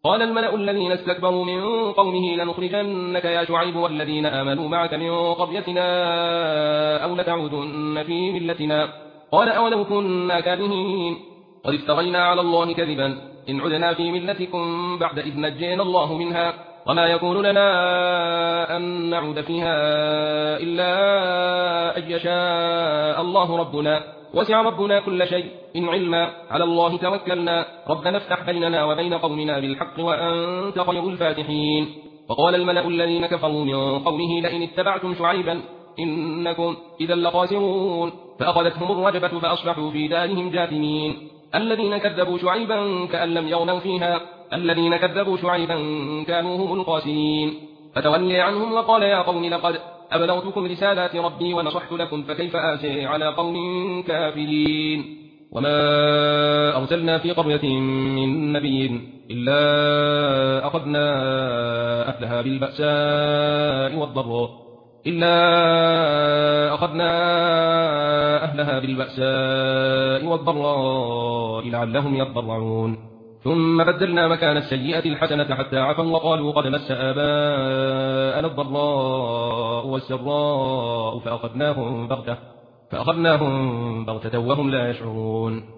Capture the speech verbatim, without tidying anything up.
قال الملأ الذين استكبروا من قومه لنخرجنك يا شعيب والذين آمنوا معك من قريتنا أو لتعودن في ملتنا. قال أولو كنا كارهين قد افترينا على الله كذبا إن عدنا في ملتكم بعد إذ نجينا الله منها وما يكون لنا أن نعود فيها إلا أن يشاء الله ربنا وسع ربنا كل شيء إن علما على الله توكلنا ربنا افتح بيننا وبين قومنا بالحق وأنت خير الفاتحين. وقال الملأ الذين كفروا من قومه لئن اتبعتم شعيبا إنكم إذا لخاسرون فأخذتهم الرجفة فأصبحوا في دارهم جاثمين. الذين كذبوا شعيبا كأن لم يغنوا فيها الذين كذبوا شعيبا كانوا هم الخاسرين. فتولي عنهم وقال يا قوم لقد أبلغتكم رسالات ربي ونصحت لكم فكيف آسي على قوم كافرين. وما أرسلنا في قرية من نبي إلا أخذنا أهلها بالبأساء والضراء إلا أخذنا أهلها بالبأساء والضراء لعلهم يضرعون ثم بدلنا مكان السيئة الحسنة حتى عفوا وقالوا قد مس آباءنا الضراء والسراء فأخذناهم بغتة فأخذناهم بغتة وهم لا يشعرون.